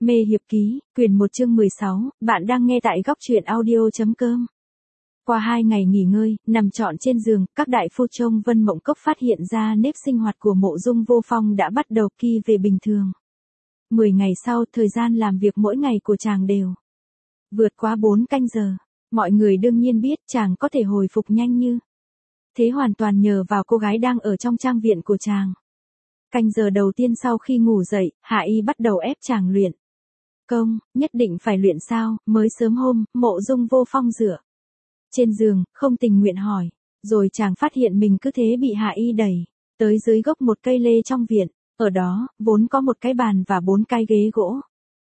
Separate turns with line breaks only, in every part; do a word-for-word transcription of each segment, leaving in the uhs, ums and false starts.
Mê hiệp ký, quyển một chương mười sáu, bạn đang nghe tại góc truyện audio.com. Qua hai ngày nghỉ ngơi, nằm trọn trên giường, các đại phu trong Vân Mộng Cốc phát hiện ra nếp sinh hoạt của Mộ Dung Vô Phong đã bắt đầu kỳ về bình thường. Mười ngày sau, thời gian làm việc mỗi ngày của chàng đều vượt quá bốn canh giờ. Mọi người đương nhiên biết chàng có thể hồi phục nhanh như thế hoàn toàn nhờ vào cô gái đang ở trong trang viện của chàng. Canh giờ đầu tiên sau khi ngủ dậy, Hạ Y bắt đầu ép chàng luyện công, nhất định phải luyện sao. Mới sớm hôm, Mộ Dung Vô Phong dựa trên giường, không tình nguyện hỏi, rồi chàng phát hiện mình cứ thế bị Hạ Y đẩy tới dưới gốc một cây lê trong viện. Ở đó, vốn có một cái bàn và bốn cái ghế gỗ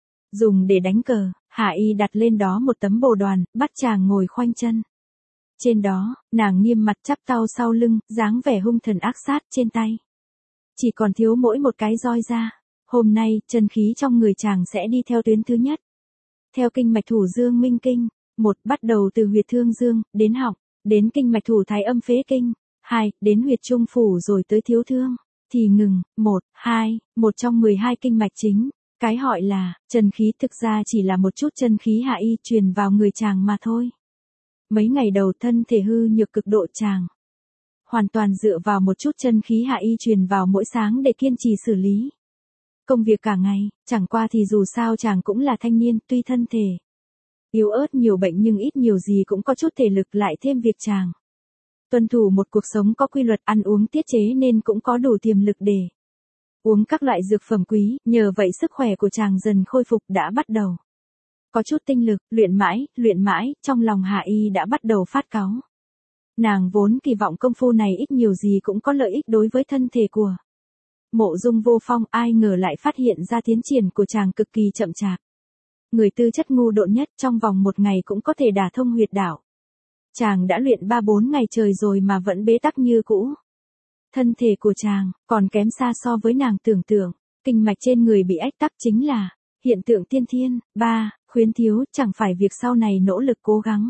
dùng để đánh cờ. Hạ Y đặt lên đó một tấm bồ đoàn, bắt chàng ngồi khoanh chân. Trên đó, nàng nghiêm mặt chắp tay sau lưng, dáng vẻ hung thần ác sát. Trên tay chỉ còn thiếu mỗi một cái roi ra. Hôm nay, chân khí trong người chàng sẽ đi theo tuyến thứ nhất. Theo kinh mạch thủ dương minh kinh. Một, bắt đầu từ huyệt thương dương, đến họng, đến kinh mạch thủ thái âm phế kinh. Hai, đến huyệt trung phủ rồi tới thiếu thương. Thì ngừng, một, hai, một trong mười hai kinh mạch chính. Cái gọi là, chân khí thực ra chỉ là một chút chân khí Hạ Y truyền vào người chàng mà thôi. Mấy ngày đầu thân thể hư nhược cực độ chàng hoàn toàn dựa vào một chút chân khí Hạ Y truyền vào mỗi sáng để kiên trì xử lý công việc cả ngày. Chẳng qua thì dù sao chàng cũng là thanh niên, tuy thân thể yếu ớt nhiều bệnh nhưng ít nhiều gì cũng có chút thể lực, lại thêm việc chàng tuân thủ một cuộc sống có quy luật ăn uống tiết chế nên cũng có đủ tiềm lực để uống các loại dược phẩm quý. Nhờ vậy sức khỏe của chàng dần khôi phục, đã bắt đầu có chút tinh lực. Luyện mãi, luyện mãi, trong lòng Hạ Y đã bắt đầu phát cáu. Nàng vốn kỳ vọng công phu này ít nhiều gì cũng có lợi ích đối với thân thể của Mộ Dung Vô Phong, ai ngờ lại phát hiện ra tiến triển của chàng cực kỳ chậm chạp. Người tư chất ngu độn nhất trong vòng một ngày cũng có thể đả thông huyệt đạo. Chàng đã luyện ba bốn ngày trời rồi mà vẫn bế tắc như cũ. Thân thể của chàng còn kém xa so với nàng tưởng tượng. Kinh mạch trên người bị ách tắc chính là hiện tượng tiên thiên. Ba, khuyến thiếu, chẳng phải việc sau này nỗ lực cố gắng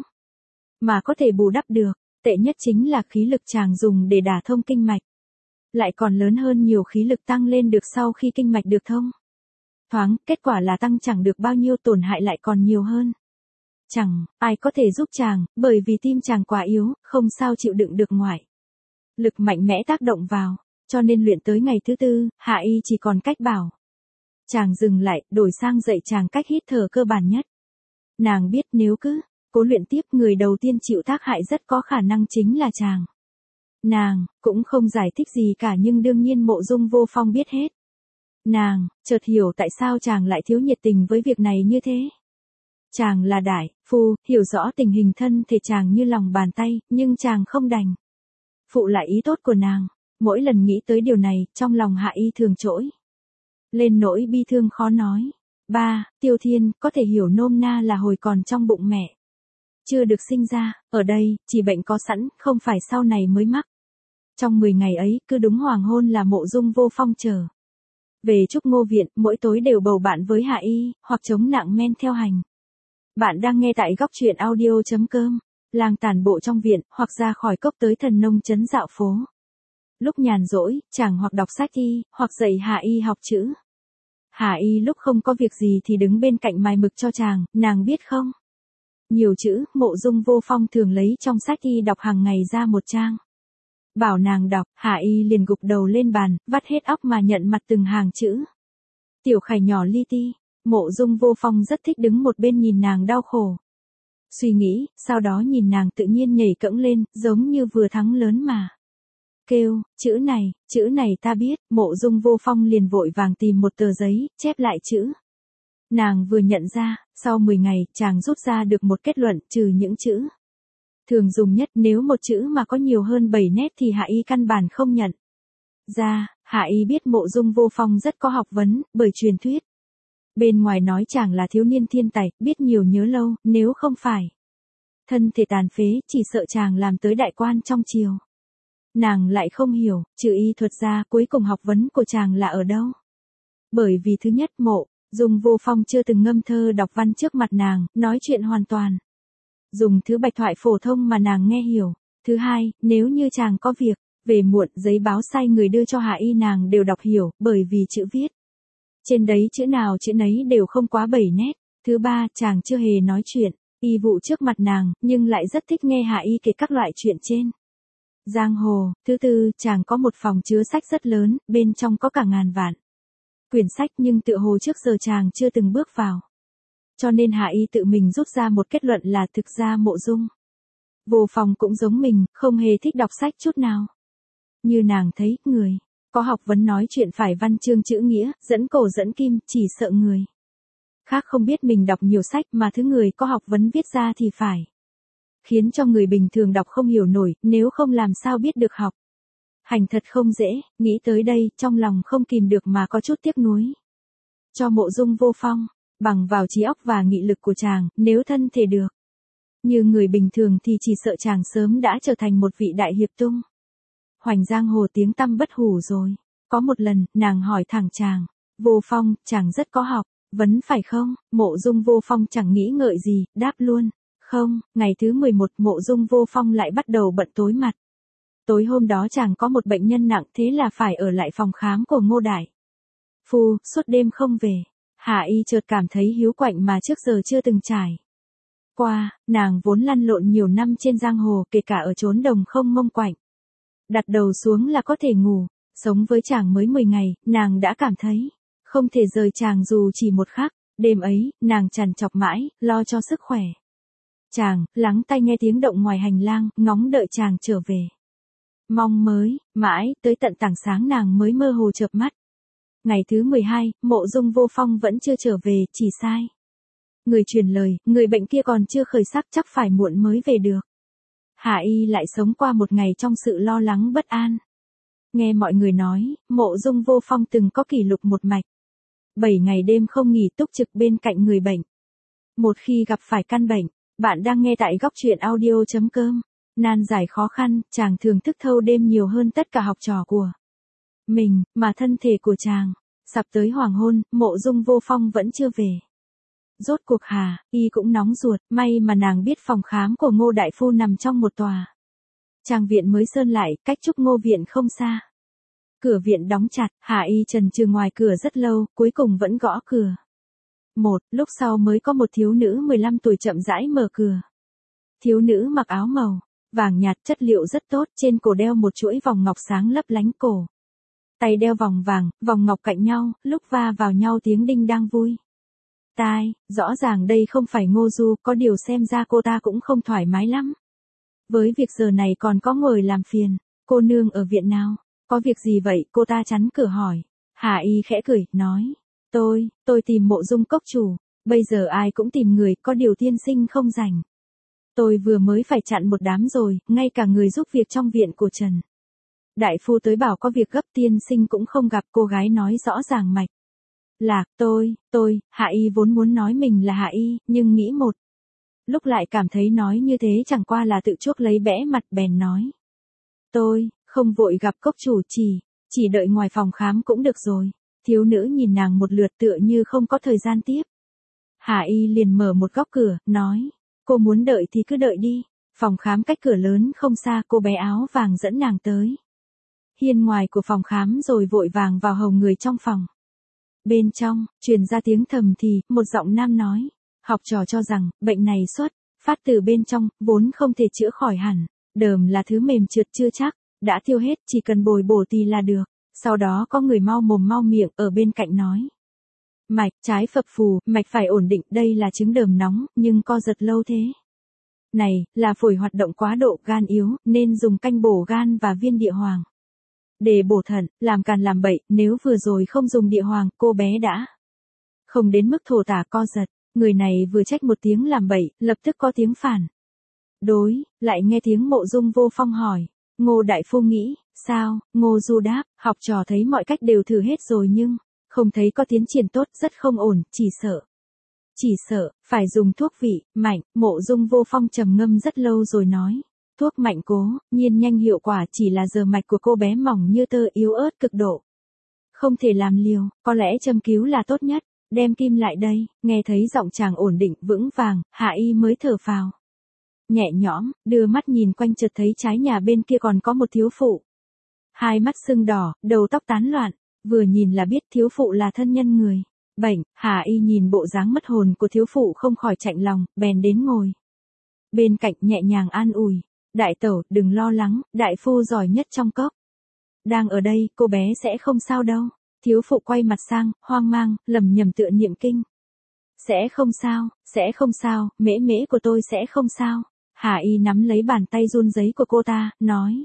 mà có thể bù đắp được. Tệ nhất chính là khí lực chàng dùng để đả thông kinh mạch lại còn lớn hơn nhiều khí lực tăng lên được sau khi kinh mạch được thông thoáng. Kết quả là tăng chẳng được bao nhiêu, tổn hại lại còn nhiều hơn. Chẳng ai có thể giúp chàng, bởi vì tim chàng quá yếu, không sao chịu đựng được ngoại lực mạnh mẽ tác động vào. Cho nên luyện tới ngày thứ tư, Hạ Y chỉ còn cách bảo chàng dừng lại, đổi sang dạy chàng cách hít thở cơ bản nhất. Nàng biết nếu cứ cố luyện tiếp, người đầu tiên chịu tác hại rất có khả năng chính là chàng. Nàng cũng không giải thích gì cả, nhưng đương nhiên Mộ Dung Vô Phong biết hết. Nàng chợt hiểu tại sao chàng lại thiếu nhiệt tình với việc này như thế. Chàng là đại phu, hiểu rõ tình hình thân thể chàng như lòng bàn tay, nhưng chàng không đành phụ lại ý tốt của nàng. Mỗi lần nghĩ tới điều này, trong lòng Hạ Y thường trỗi lên nỗi bi thương khó nói. Ba, Tiêu Thiên, có thể hiểu nôm na là hồi còn trong bụng mẹ chưa được sinh ra. Ở đây, chỉ bệnh có sẵn, không phải sau này mới mắc. Trong mười ngày ấy, cứ đúng hoàng hôn là Mộ Dung Vô Phong trở về Trúc Ngô Viện, mỗi tối đều bầu bạn với Hạ Y, hoặc chống nặng men theo hành. Bạn đang nghe tại góc truyện audio.com. Lang tàn bộ trong viện, hoặc ra khỏi cốc tới thần nông trấn dạo phố. Lúc nhàn rỗi, chàng hoặc đọc sách y, hoặc dạy Hạ Y học chữ. Hạ Y lúc không có việc gì thì đứng bên cạnh mài mực cho chàng. Nàng biết không? Nhiều chữ, Mộ Dung Vô Phong thường lấy trong sách y đọc hàng ngày ra một trang. Bảo nàng đọc, Hạ Y liền gục đầu lên bàn, vắt hết óc mà nhận mặt từng hàng chữ. Tiểu Khải nhỏ li ti. Mộ Dung Vô Phong rất thích đứng một bên nhìn nàng đau khổ. Suy nghĩ, sau đó nhìn nàng tự nhiên nhảy cẫng lên, giống như vừa thắng lớn mà kêu, chữ này, chữ này ta biết. Mộ Dung Vô Phong liền vội vàng tìm một tờ giấy, chép lại chữ nàng vừa nhận ra. Sau mười ngày, chàng rút ra được một kết luận, trừ những chữ thường dùng nhất, nếu một chữ mà có nhiều hơn bảy nét thì Hạ Y căn bản không nhận ra. Hạ Y biết Mộ Dung Vô Phong rất có học vấn, bởi truyền thuyết bên ngoài nói chàng là thiếu niên thiên tài, biết nhiều nhớ lâu, nếu không phải thân thể tàn phế, chỉ sợ chàng làm tới đại quan trong triều. Nàng lại không hiểu, trừ y thuật ra, cuối cùng học vấn của chàng là ở đâu. Bởi vì thứ nhất, Mộ Dung Vô Phong chưa từng ngâm thơ đọc văn trước mặt nàng, nói chuyện hoàn toàn dùng thứ bạch thoại phổ thông mà nàng nghe hiểu. Thứ hai, nếu như chàng có việc về muộn, giấy báo sai người đưa cho Hạ Y nàng đều đọc hiểu, bởi vì chữ viết Trên đấy chữ nào chữ nấy đều không quá bảy nét. Thứ ba, chàng chưa hề nói chuyện, y vụ trước mặt nàng, nhưng lại rất thích nghe Hạ Y kể các loại chuyện trên giang hồ. Thứ tư, chàng có một phòng chứa sách rất lớn, bên trong có cả ngàn vạn quyển sách, nhưng tựa hồ trước giờ chàng chưa từng bước vào. Cho nên Hạ Y tự mình rút ra một kết luận là thực ra Mộ Dung Vô Phong cũng giống mình, không hề thích đọc sách chút nào. Như nàng thấy, người có học vấn nói chuyện phải văn chương chữ nghĩa, dẫn cổ dẫn kim, chỉ sợ người khác không biết mình đọc nhiều sách, mà thứ người có học vấn viết ra thì phải khiến cho người bình thường đọc không hiểu nổi, nếu không làm sao biết được học hành thật không dễ. Nghĩ tới đây, trong lòng không kìm được mà có chút tiếc nuối cho Mộ Dung Vô Phong. Bằng vào trí óc và nghị lực của chàng, nếu thân thể được như người bình thường thì chỉ sợ chàng sớm đã trở thành một vị đại hiệp tung hoành giang hồ tiếng tăm bất hủ rồi. Có một lần, nàng hỏi thẳng chàng, Vô Phong, chàng rất có học vấn phải không? Mộ Dung Vô Phong chẳng nghĩ ngợi gì, đáp luôn, không. Ngày thứ mười một, Mộ Dung Vô Phong lại bắt đầu bận tối mặt. Tối hôm đó chàng có một bệnh nhân nặng, thế là phải ở lại phòng khám của Ngô Đại Phu, suốt đêm không về. Hạ Y chợt cảm thấy hiếu quạnh mà trước giờ chưa từng trải qua. Nàng vốn lăn lộn nhiều năm trên giang hồ, kể cả ở chốn đồng không mông quạnh, đặt đầu xuống là có thể ngủ. Sống với chàng mới mười ngày, nàng đã cảm thấy không thể rời chàng dù chỉ một khắc. Đêm ấy, nàng trằn trọc mãi, lo cho sức khỏe chàng, lắng tai nghe tiếng động ngoài hành lang, ngóng đợi chàng trở về. Mong mới, mãi, tới tận tảng sáng nàng mới mơ hồ chợp mắt. Ngày thứ mười hai, Mộ Dung Vô Phong vẫn chưa trở về, chỉ sai người truyền lời, người bệnh kia còn chưa khởi sắc, chắc phải muộn mới về được. Hạ Y lại sống qua một ngày trong sự lo lắng bất an. Nghe mọi người nói, Mộ Dung Vô Phong từng có kỷ lục một mạch bảy ngày đêm không nghỉ túc trực bên cạnh người bệnh. Một khi gặp phải căn bệnh, bạn đang nghe tại góc truyện audio chấm com. Nan giải khó khăn, chàng thường thức thâu đêm nhiều hơn tất cả học trò của mình, mà thân thể của chàng sắp tới hoàng hôn, Mộ Dung Vô Phong vẫn chưa về. Rốt cuộc Hà Y cũng nóng ruột, may mà nàng biết phòng khám của Ngô Đại Phu nằm trong một tòa trang viện mới sơn lại, cách Trúc Ngô viện không xa. Cửa viện đóng chặt, Hà Y chần chừ ngoài cửa rất lâu, cuối cùng vẫn gõ cửa. Một, lúc sau mới có một thiếu nữ mười lăm tuổi chậm rãi mở cửa. Thiếu nữ mặc áo màu vàng nhạt, chất liệu rất tốt, trên cổ đeo một chuỗi vòng ngọc sáng lấp lánh cổ. Tay đeo vòng vàng, vòng ngọc cạnh nhau, lúc va vào nhau tiếng đinh đang vui tai. Rõ ràng đây không phải Ngô Du, có điều xem ra cô ta cũng không thoải mái lắm với việc giờ này còn có ngồi làm phiền. Cô nương ở viện nào? Có việc gì vậy? Cô ta chắn cửa hỏi. Hà Y khẽ cười, nói, tôi, tôi tìm Mộ Dung cốc chủ. Bây giờ ai cũng tìm người, có điều tiên sinh không rảnh. Tôi vừa mới phải chặn một đám rồi, ngay cả người giúp việc trong viện của Trần Đại Phu tới bảo có việc gấp, tiên sinh cũng không gặp. Cô gái nói rõ ràng mạch lạc. Tôi, tôi, Hạ Y vốn muốn nói mình là Hạ Y, nhưng nghĩ một lúc lại cảm thấy nói như thế chẳng qua là tự chuốc lấy bẽ mặt, bèn nói, tôi không vội gặp cốc chủ, chỉ chỉ đợi ngoài phòng khám cũng được rồi. Thiếu nữ nhìn nàng một lượt tựa như không có thời gian tiếp. Hạ Y liền mở một góc cửa, nói, cô muốn đợi thì cứ đợi đi. Phòng khám cách cửa lớn không xa, cô bé áo vàng dẫn nàng tới hiên ngoài của phòng khám rồi vội vàng vào hầu người trong phòng. Bên trong, truyền ra tiếng thầm thì, một giọng nam nói, học trò cho rằng, bệnh này xuất phát từ bên trong, vốn không thể chữa khỏi hẳn. Đờm là thứ mềm trượt chưa chắc, đã tiêu hết, chỉ cần bồi bổ thì là được. Sau đó có người mau mồm mau miệng ở bên cạnh nói, mạch trái phập phù, mạch phải ổn định. Đây là chứng đờm nóng, nhưng co giật lâu thế này, là phổi hoạt động quá độ, gan yếu, nên dùng canh bổ gan và viên địa hoàng để bổ thận, làm càn làm bậy. Nếu vừa rồi không dùng địa hoàng, cô bé đã không đến mức thổ tả co giật. Người này vừa trách một tiếng làm bậy, lập tức có tiếng phản đối, lại nghe tiếng Mộ Dung Vô Phong hỏi, Ngô Đại Phu nghĩ sao? Ngô Du đáp, học trò thấy mọi cách đều thử hết rồi nhưng không thấy có tiến triển tốt, rất không ổn, chỉ sợ chỉ sợ phải dùng thuốc vị mạnh. Mộ Dung Vô Phong trầm ngâm rất lâu rồi nói, thuốc mạnh cố nhiên nhanh hiệu quả, chỉ là giờ mạch của cô bé mỏng như tơ, yếu ớt cực độ, không thể làm liều, có lẽ châm cứu là tốt nhất. Đem kim lại đây. Nghe thấy giọng chàng ổn định vững vàng, Hạ Y mới thở phào nhẹ nhõm, đưa mắt nhìn quanh, chợt thấy trái nhà bên kia còn có một thiếu phụ, hai mắt sưng đỏ, đầu tóc tán loạn, Vừa nhìn là biết thiếu phụ là thân nhân người. Bệnh, Hà Y nhìn bộ dáng mất hồn của thiếu phụ không khỏi chạnh lòng, bèn đến ngồi bên cạnh nhẹ nhàng an ủi. Đại tẩu, đừng lo lắng, đại phu giỏi nhất trong cốc. Đang ở đây, cô bé sẽ không sao đâu. Thiếu phụ quay mặt sang, hoang mang, lầm nhầm tựa niệm kinh. Sẽ không sao, sẽ không sao, mễ mễ của tôi sẽ không sao. Hà Y nắm lấy bàn tay run rẩy của cô ta, nói.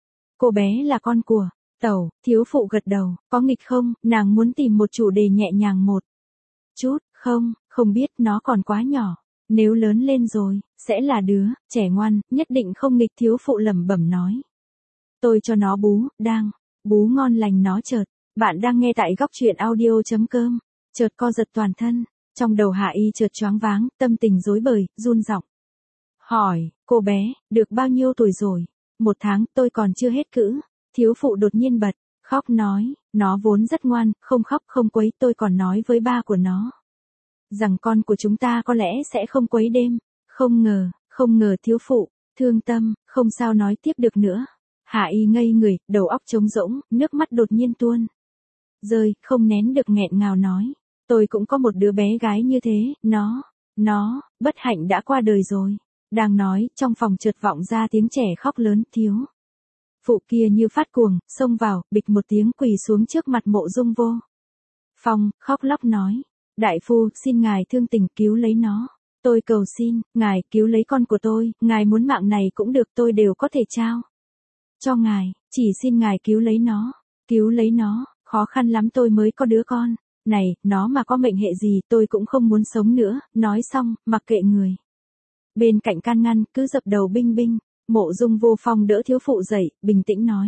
Cô bé là con của tẩu. Thiếu phụ gật đầu, có nghịch không, nàng muốn tìm một chủ đề nhẹ nhàng một chút. Không, không biết, nó còn quá nhỏ. Nếu lớn lên rồi, sẽ là đứa trẻ ngoan, nhất định không nghịch. Thiếu phụ lẩm bẩm nói. Tôi cho nó bú, đang bú ngon lành nó chợt. Bạn đang nghe tại góc truyện audio.com. Chợt co giật toàn thân, trong đầu Hạ Y chợt choáng váng, tâm tình rối bời, run giọng. Hỏi, cô bé, được bao nhiêu tuổi rồi? Một tháng, tôi còn chưa hết cữ. Thiếu phụ đột nhiên bật khóc nói, nó vốn rất ngoan, không khóc không quấy, tôi còn nói với ba của nó rằng con của chúng ta có lẽ sẽ không quấy đêm. Không ngờ, không ngờ thiếu phụ, thương tâm, không sao nói tiếp được nữa. Hạ Y ngây người, đầu óc trống rỗng, nước mắt đột nhiên tuôn rơi, không nén được nghẹn ngào nói. Tôi cũng có một đứa bé gái như thế, nó, nó, bất hạnh đã qua đời rồi. Đang nói, trong phòng chợt vọng ra tiếng trẻ khóc lớn. Thiếu phụ kia như phát cuồng, xông vào, bịch một tiếng quỳ xuống trước mặt Mộ Dung Vô Phong, khóc lóc nói. Đại phu, xin ngài thương tình cứu lấy nó. Tôi cầu xin, ngài cứu lấy con của tôi, ngài muốn mạng này cũng được, tôi đều có thể trao cho ngài, chỉ xin ngài cứu lấy nó, cứu lấy nó, khó khăn lắm tôi mới có đứa con này, nó mà có mệnh hệ gì tôi cũng không muốn sống nữa. Nói xong, mặc kệ người bên cạnh can ngăn, cứ dập đầu binh binh. Mộ Dung Vô Phong đỡ thiếu phụ dậy, bình tĩnh nói.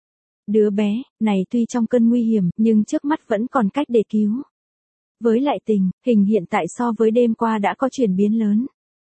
Đứa bé này tuy trong cơn nguy hiểm, nhưng trước mắt vẫn còn cách để cứu. Với lại tình hình hiện tại so với đêm qua đã có chuyển biến lớn.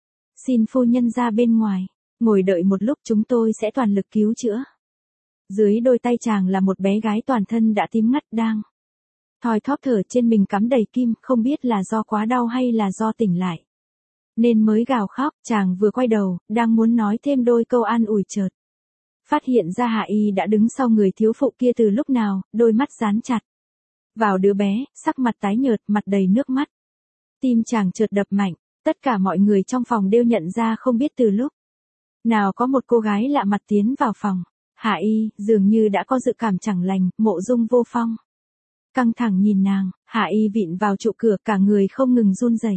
Xin phu nhân ra bên ngoài, ngồi đợi một lúc, chúng tôi sẽ toàn lực cứu chữa. Dưới đôi tay chàng là một bé gái toàn thân đã tím ngắt, đang thoi thóp thở, trên mình cắm đầy kim, không biết là do quá đau hay là do tỉnh lại nên mới gào khóc. Chàng vừa quay đầu, đang muốn nói thêm đôi câu an ủi, chợt phát hiện ra Hạ Y đã đứng sau người thiếu phụ kia từ lúc nào, đôi mắt dán chặt vào đứa bé, sắc mặt tái nhợt, mặt đầy nước mắt. Tim chàng chợt đập mạnh. Tất cả mọi người trong phòng đều nhận ra không biết từ lúc nào có một cô gái lạ mặt tiến vào phòng. Hạ Y dường như đã có dự cảm chẳng lành. Mộ Dung Vô Phong căng thẳng nhìn nàng. Hạ Y vịn vào trụ cửa, cả người không ngừng run rẩy.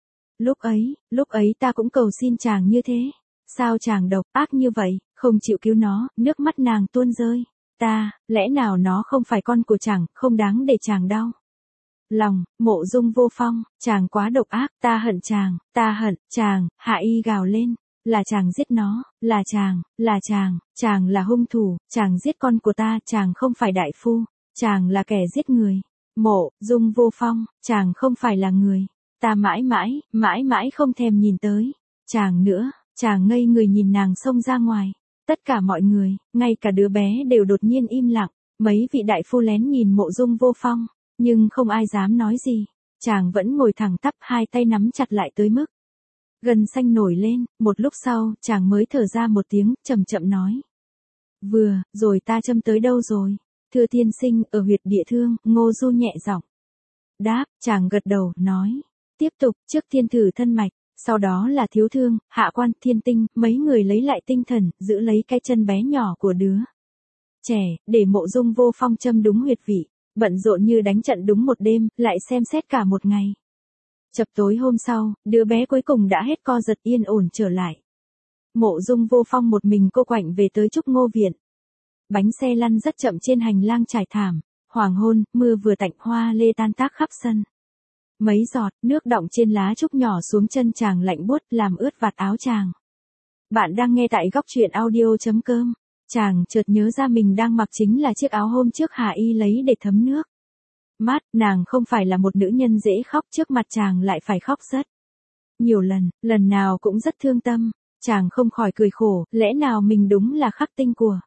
Lúc ấy, lúc ấy ta cũng cầu xin chàng như thế. Sao chàng độc ác như vậy, không chịu cứu nó? Nước mắt nàng tuôn rơi. Ta, lẽ nào nó không phải con của chàng, không đáng để chàng đau lòng? Mộ Dung Vô Phong, chàng quá độc ác, ta hận chàng, ta hận chàng. Hạ Y gào lên. Là chàng giết nó, là chàng, là chàng, chàng là hung thủ, chàng giết con của ta, chàng không phải đại phu, chàng là kẻ giết người. Mộ Dung Vô Phong, chàng không phải là người. Ta mãi mãi, mãi mãi không thèm nhìn tới chàng nữa. Chàng ngây người nhìn nàng xông ra ngoài. Tất cả mọi người, ngay cả đứa bé đều đột nhiên im lặng. Mấy vị đại phu lén nhìn Mộ Dung Vô Phong, nhưng không ai dám nói gì. Chàng vẫn ngồi thẳng tắp, hai tay nắm chặt lại tới mức gân xanh nổi lên. Một lúc sau, chàng mới thở ra một tiếng, chậm chậm nói. Vừa rồi ta châm tới đâu rồi? Thưa tiên sinh, ở huyệt địa thương. Ngô Du nhẹ giọng đáp. Chàng gật đầu, nói. Tiếp tục, trước tiên thử thân mạch, sau đó là thiếu thương, hạ quan, thiên tinh. Mấy người lấy lại tinh thần, giữ lấy cái chân bé nhỏ của đứa trẻ, để Mộ Dung Vô Phong châm đúng huyệt vị. Bận rộn như đánh trận đúng một đêm, lại xem xét cả một ngày. Chập tối hôm sau, đứa bé cuối cùng đã hết co giật, yên ổn trở lại. Mộ Dung Vô Phong một mình cô quạnh về tới Trúc Ngô Viện. Bánh xe lăn rất chậm trên hành lang trải thảm. Hoàng hôn, mưa vừa tạnh, hoa lê tan tác khắp sân. Mấy giọt nước đọng trên lá trúc nhỏ xuống chân chàng lạnh buốt, làm ướt vạt áo chàng. Bạn đang nghe tại góc truyện audio.com. Chàng chợt nhớ ra mình đang mặc chính là chiếc áo hôm trước Hạ Y lấy để thấm nước mắt. Nàng không phải là một nữ nhân dễ khóc, trước mặt chàng lại phải khóc rất nhiều lần, lần nào cũng rất thương tâm. Chàng không khỏi cười khổ, lẽ nào mình đúng là khắc tinh của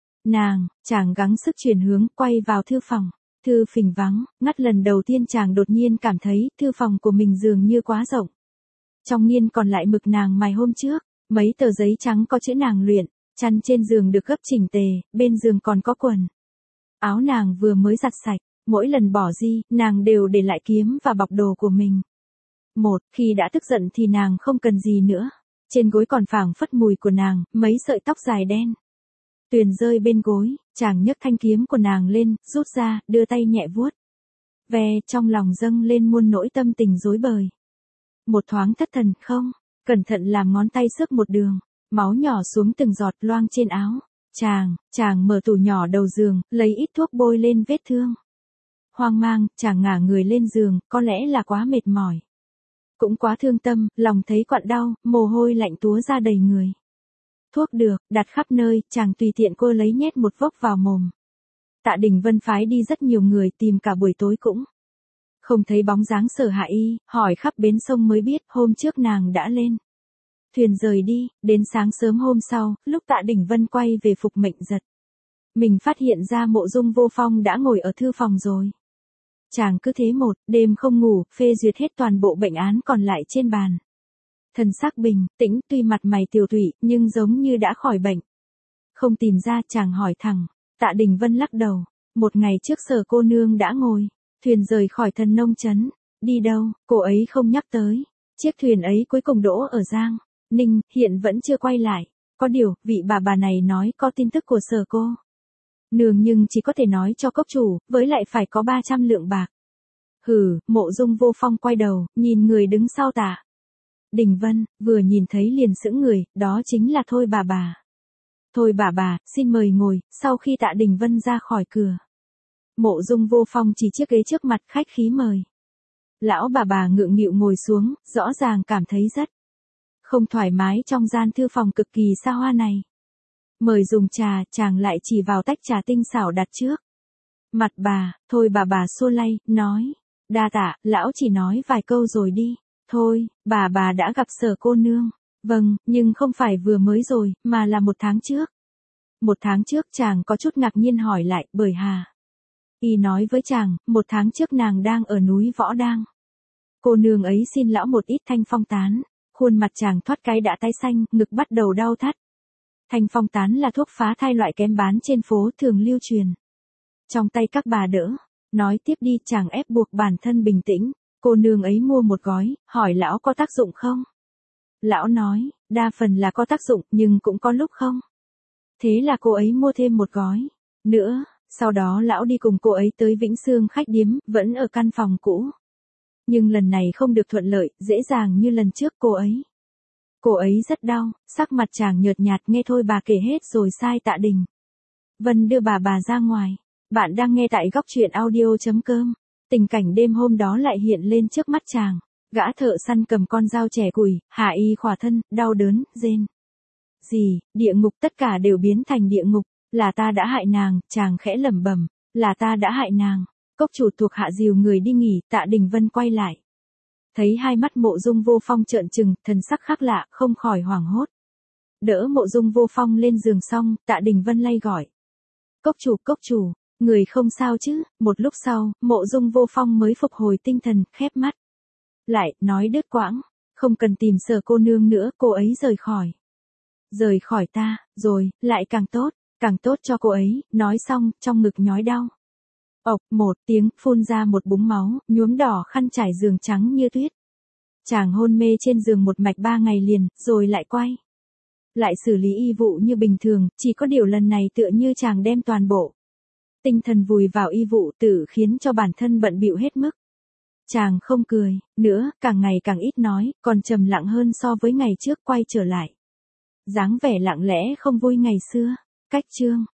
nàng. Chàng gắng sức chuyển hướng, quay vào thư phòng. Thư phình vắng, ngắt. Lần đầu tiên chàng đột nhiên cảm thấy thư phòng của mình dường như quá rộng. Trong nghiên còn lại mực nàng mài hôm trước, mấy tờ giấy trắng có chữ nàng luyện, chăn trên giường được gấp chỉnh tề, bên giường còn có quần áo nàng vừa mới giặt sạch. Mỗi lần bỏ đi, nàng đều để lại kiếm và bọc đồ của mình. Một, khi đã tức giận thì nàng không cần gì nữa. Trên gối còn phảng phất mùi của nàng, mấy sợi tóc dài đen. Tuyền rơi bên gối, chàng nhấc thanh kiếm của nàng lên, rút ra, đưa tay nhẹ vuốt. Ve, trong lòng dâng lên muôn nỗi tâm tình rối bời. Một thoáng thất thần, không, cẩn thận làm ngón tay xước một đường, máu nhỏ xuống từng giọt loang trên áo. Chàng, chàng mở tủ nhỏ đầu giường, lấy ít thuốc bôi lên vết thương. Hoang mang, chàng ngả người lên giường, có lẽ là quá mệt mỏi. Cũng quá thương tâm, lòng thấy quặn đau, mồ hôi lạnh túa ra đầy người. Thuốc được, đặt khắp nơi, chàng tùy tiện cô lấy nhét một vốc vào mồm. Tạ Đình Vân phái đi rất nhiều người tìm cả buổi tối cũng không thấy bóng dáng Sở Hạ Y, hỏi khắp bến sông mới biết hôm trước nàng đã lên thuyền rời đi, đến sáng sớm hôm sau, lúc Tạ Đình Vân quay về phục mệnh giật. Mình phát hiện ra Mộ Dung Vô Phong đã ngồi ở thư phòng rồi. Chàng cứ thế một đêm không ngủ, phê duyệt hết toàn bộ bệnh án còn lại trên bàn. Thần sắc bình tĩnh, tuy mặt mày tiều tụy, nhưng giống như đã khỏi bệnh. Không tìm ra, chàng hỏi thẳng. Tạ Đình Vân lắc đầu. Một ngày trước Sở cô nương đã ngồi thuyền rời khỏi Thần Nông trấn. Đi đâu, cô ấy không nhắc tới. Chiếc thuyền ấy cuối cùng đỗ ở Giang Ninh, hiện vẫn chưa quay lại. Có điều, vị bà bà này nói có tin tức của Sở cô nương nhưng chỉ có thể nói cho cốc chủ, với lại phải có ba trăm lượng bạc. Hừ, Mộ Dung Vô Phong quay đầu, nhìn người đứng sau Tạ Đình Vân, vừa nhìn thấy liền sững người, đó chính là Thôi bà bà. Thôi bà bà, xin mời ngồi. Sau khi Tạ Đình Vân ra khỏi cửa, Mộ Dung Vô Phong chỉ chiếc ghế trước mặt khách khí mời. Lão bà bà ngượng nghịu ngồi xuống, rõ ràng cảm thấy rất không thoải mái trong gian thư phòng cực kỳ xa hoa này. Mời dùng trà, chàng lại chỉ vào tách trà tinh xảo đặt trước mặt bà. Thôi bà bà xua lay, nói. Đa tạ, lão chỉ nói vài câu rồi đi. Thôi, bà bà đã gặp Sở cô nương. Vâng, nhưng không phải vừa mới rồi, mà là một tháng trước. Một tháng trước chàng có chút ngạc nhiên hỏi lại, bởi Hà Y nói với chàng, một tháng trước nàng đang ở núi Võ Đang. Cô nương ấy xin lão một ít thanh phong tán. Khuôn mặt chàng thoát cái đã tái xanh, ngực bắt đầu đau thắt. Thanh phong tán là thuốc phá thai loại kém bán trên phố thường lưu truyền trong tay các bà đỡ. Nói tiếp đi, chàng ép buộc bản thân bình tĩnh. Cô nương ấy mua một gói, hỏi lão có tác dụng không? Lão nói, đa phần là có tác dụng, nhưng cũng có lúc không. Thế là cô ấy mua thêm một gói nữa. Sau đó lão đi cùng cô ấy tới Vĩnh Sương khách điếm, vẫn ở căn phòng cũ. Nhưng lần này không được thuận lợi, dễ dàng như lần trước cô ấy. Cô ấy rất đau, sắc mặt chàng nhợt nhạt, nghe Thôi bà kể hết rồi sai Tạ Đình Vân đưa bà bà ra ngoài. Bạn đang nghe tại góc truyện audio chấm com. Tình cảnh đêm hôm đó lại hiện lên trước mắt chàng. Gã thợ săn cầm con dao chẻ củi, Hạ Y khỏa thân, đau đớn, rên gì, địa ngục, tất cả đều biến thành địa ngục. Là ta đã hại nàng, chàng khẽ lẩm bẩm. Là ta đã hại nàng. Cốc chủ thuộc hạ dìu người đi nghỉ, Tạ Đình Vân quay lại. Thấy hai mắt Mộ Dung Vô Phong trợn trừng, thần sắc khác lạ, không khỏi hoảng hốt. Đỡ Mộ Dung Vô Phong lên giường xong, Tạ Đình Vân lay gọi. Cốc chủ, cốc chủ, người không sao chứ? Một lúc sau, Mộ Dung Vô Phong mới phục hồi tinh thần, khép mắt lại, nói đứt quãng. Không cần tìm Sở cô nương nữa, cô ấy rời khỏi. Rời khỏi ta, rồi, lại càng tốt, càng tốt cho cô ấy. Nói xong, trong ngực nhói đau. Ộc, một tiếng, phun ra một búng máu, nhuốm đỏ khăn trải giường trắng như tuyết. Chàng hôn mê trên giường một mạch ba ngày liền, rồi lại quay lại xử lý y vụ như bình thường, chỉ có điều lần này tựa như chàng đem toàn bộ tinh thần vùi vào y vụ, tự khiến cho bản thân bận bịu hết mức. Chàng không cười nữa, càng ngày càng ít nói, còn trầm lặng hơn so với ngày trước. Quay trở lại dáng vẻ lặng lẽ không vui ngày xưa. Cách chương